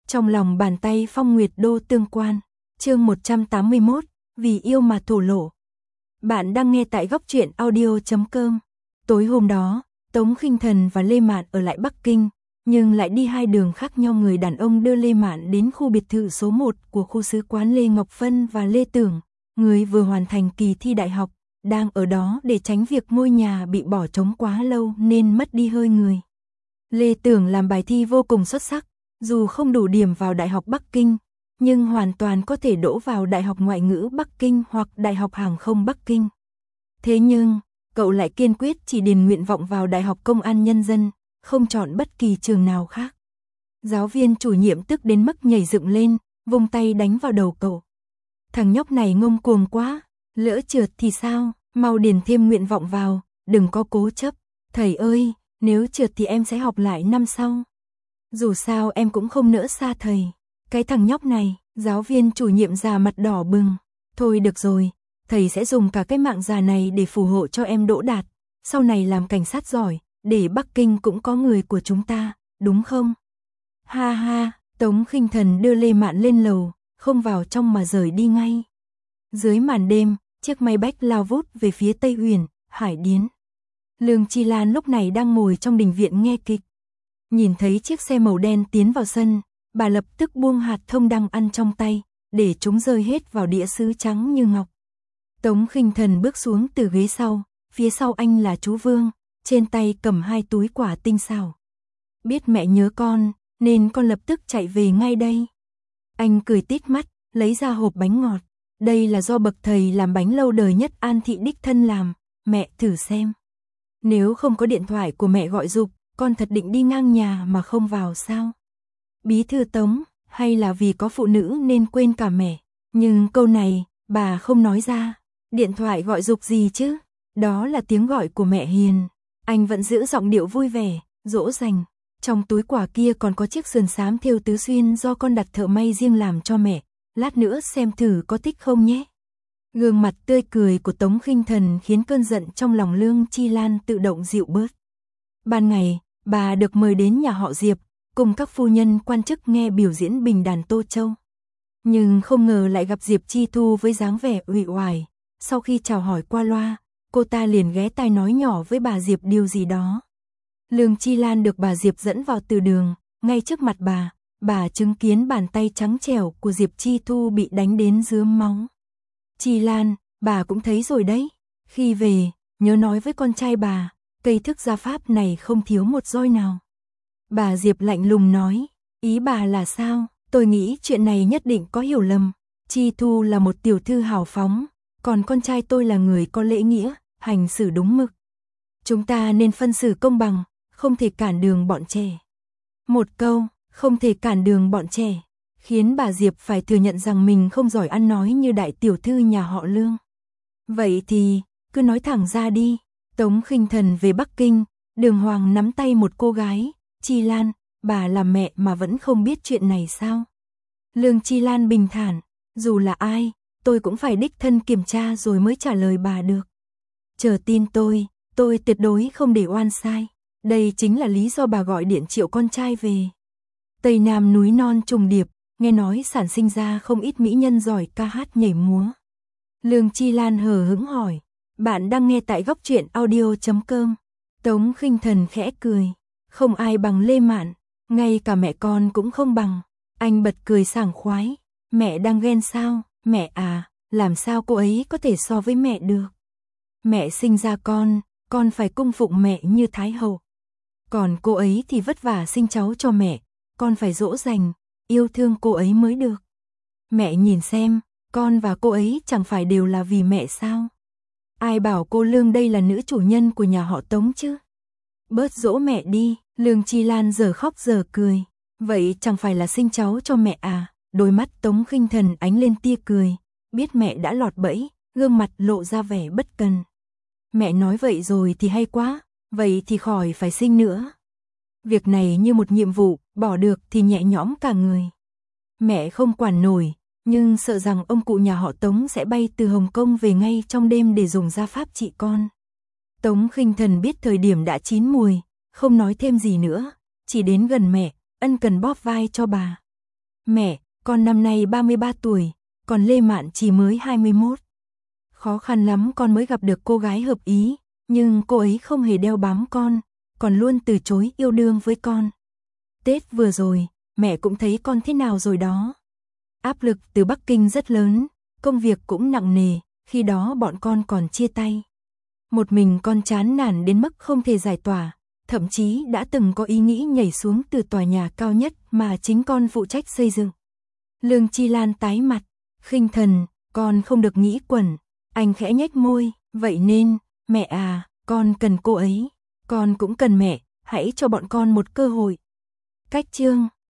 Trong lòng bàn tay Phong Nguyệt Đô tương quan. Chương 181, vì yêu mà thổ lộ. Bạn đang nghe tại góc truyện audio.com. Tối hôm đó, Tống Khinh Thần và Lê Mạn ở lại Bắc Kinh, nhưng lại đi hai đường khác nhau. Người đàn ông đưa Lê Mạn đến khu biệt thự số 1 của khu sứ quán Lê Ngọc Phân và Lê Tưởng, người vừa hoàn thành kỳ thi đại học, đang ở đó để tránh việc ngôi nhà bị bỏ trống quá lâu nên mất đi hơi người. Lê Tưởng làm bài thi vô cùng xuất sắc, dù không đủ điểm vào Đại học Bắc Kinh, nhưng hoàn toàn có thể đỗ vào Đại học Ngoại ngữ Bắc Kinh hoặc Đại học Hàng không Bắc Kinh. Thế nhưng, cậu lại kiên quyết chỉ điền nguyện vọng vào Đại học Công an Nhân dân, không chọn bất kỳ trường nào khác. Giáo viên chủ nhiệm tức đến mức nhảy dựng lên, vung tay đánh vào đầu cậu. Thằng nhóc này ngông cuồng quá, lỡ trượt thì sao, mau điền thêm nguyện vọng vào, đừng có cố chấp. Thầy ơi, nếu trượt thì em sẽ học lại năm sau. Dù sao em cũng không nỡ xa thầy. Cái thằng nhóc này, giáo viên chủ nhiệm già mặt đỏ bừng. Thôi được rồi, thầy sẽ dùng cả cái mạng già này để phù hộ cho em đỗ đạt. Sau này làm cảnh sát giỏi, để Bắc Kinh cũng có người của chúng ta, đúng không? Ha ha, Tống Khinh Thần đưa Lê Mạn lên lầu, không vào trong mà rời đi ngay. Dưới màn đêm, chiếc máy bách lao vút về phía Tây Uyển, Hải Điến. Lương Chi Lan lúc này đang ngồi trong đình viện nghe kịch. Nhìn thấy chiếc xe màu đen tiến vào sân, bà lập tức buông hạt thông đang ăn trong tay, để chúng rơi hết vào đĩa sứ trắng như ngọc. Tống Khinh Thần bước xuống từ ghế sau, phía sau anh là chú Vương, trên tay cầm hai túi quả tinh xảo. Biết mẹ nhớ con, nên con lập tức chạy về ngay đây. Anh cười tít mắt, lấy ra hộp bánh ngọt. Đây là do bậc thầy làm bánh lâu đời nhất An Thị đích thân làm, mẹ thử xem. Nếu không có điện thoại của mẹ gọi giục, con thật định đi ngang nhà mà không vào sao? Bí thư Tống, hay là vì có phụ nữ nên quên cả mẹ? Nhưng câu này, bà không nói ra. Điện thoại gọi giục gì chứ? Đó là tiếng gọi của mẹ Hiền. Anh vẫn giữ giọng điệu vui vẻ, dỗ dành. Trong túi quà kia còn có chiếc sườn xám thêu tứ xuyên do con đặt thợ may riêng làm cho mẹ. Lát nữa xem thử có thích không nhé. Gương mặt tươi cười của Tống Khinh Thần khiến cơn giận trong lòng Lương Chi Lan tự động dịu bớt. Ban ngày, bà được mời đến nhà họ Diệp, cùng các phu nhân quan chức nghe biểu diễn bình đàn Tô Châu. Nhưng không ngờ lại gặp Diệp Chi Thu với dáng vẻ uể oải. Sau khi chào hỏi qua loa, cô ta liền ghé tai nói nhỏ với bà Diệp điều gì đó. Lương Chi Lan được bà Diệp dẫn vào từ đường, ngay trước mặt bà chứng kiến bàn tay trắng trẻo của Diệp Chi Thu bị đánh đến rướm máu. Chi Lan, bà cũng thấy rồi đấy. Khi về, nhớ nói với con trai bà, cây thức gia pháp này không thiếu một roi nào. Bà Diệp lạnh lùng nói, ý bà là sao? Tôi nghĩ chuyện này nhất định có hiểu lầm. Chi Thu là một tiểu thư hào phóng, còn con trai tôi là người có lễ nghĩa, hành xử đúng mực. Chúng ta nên phân xử công bằng, không thể cản đường bọn trẻ. Một câu, không thể cản đường bọn trẻ, khiến bà Diệp phải thừa nhận rằng mình không giỏi ăn nói như đại tiểu thư nhà họ Lương. Vậy thì, cứ nói thẳng ra đi. Tống Khinh Thần về Bắc Kinh, đường hoàng nắm tay một cô gái. Chi Lan, bà là mẹ mà vẫn không biết chuyện này sao? Lương Chi Lan bình thản, dù là ai, tôi cũng phải đích thân kiểm tra rồi mới trả lời bà được. Chờ tin tôi tuyệt đối không để oan sai. Đây chính là lý do bà gọi điện triệu con trai về. Tây Nam núi non trùng điệp, nghe nói sản sinh ra không ít mỹ nhân giỏi ca hát nhảy múa. Lương Chi Lan hờ hững hỏi, bạn đang nghe tại góc truyện audio.com. Tống Khinh Thần khẽ cười, không ai bằng Lê Mạn, ngay cả mẹ con cũng không bằng. Anh bật cười sảng khoái, mẹ đang ghen sao? Mẹ à, làm sao cô ấy có thể so với mẹ được? Mẹ sinh ra con phải cung phụng mẹ như Thái Hậu. Còn cô ấy thì vất vả sinh cháu cho mẹ, con phải dỗ dành, yêu thương cô ấy mới được. Mẹ nhìn xem, con và cô ấy chẳng phải đều là vì mẹ sao? Ai bảo cô Lương đây là nữ chủ nhân của nhà họ Tống chứ? Bớt dỗ mẹ đi. Lương Chi Lan giờ khóc giờ cười. Vậy chẳng phải là sinh cháu cho mẹ à? Đôi mắt Tống Khinh Thần ánh lên tia cười. Biết mẹ đã lọt bẫy, gương mặt lộ ra vẻ bất cần. Mẹ nói vậy rồi thì hay quá, vậy thì khỏi phải sinh nữa. Việc này như một nhiệm vụ, bỏ được thì nhẹ nhõm cả người. Mẹ không quản nổi, nhưng sợ rằng ông cụ nhà họ Tống sẽ bay từ Hồng Kông về ngay trong đêm để dùng gia pháp trị con. Tống Khinh Thần biết thời điểm đã chín mùi, không nói thêm gì nữa, chỉ đến gần mẹ, ân cần bóp vai cho bà. Mẹ, con năm nay 33 tuổi, còn Lê Mạn chỉ mới 21. Khó khăn lắm con mới gặp được cô gái hợp ý, nhưng cô ấy không hề đeo bám con, còn luôn từ chối yêu đương với con. Tết vừa rồi, mẹ cũng thấy con thế nào rồi đó. Áp lực từ Bắc Kinh rất lớn, công việc cũng nặng nề, khi đó bọn con còn chia tay. Một mình con chán nản đến mức không thể giải tỏa, thậm chí đã từng có ý nghĩ nhảy xuống từ tòa nhà cao nhất mà chính con phụ trách xây dựng. Lương Chi Lan tái mặt, khinh thần, con không được nghĩ quẩn. Anh khẽ nhếch môi, vậy nên, mẹ à, con cần cô ấy, con cũng cần mẹ, hãy cho bọn con một cơ hội. Cách chương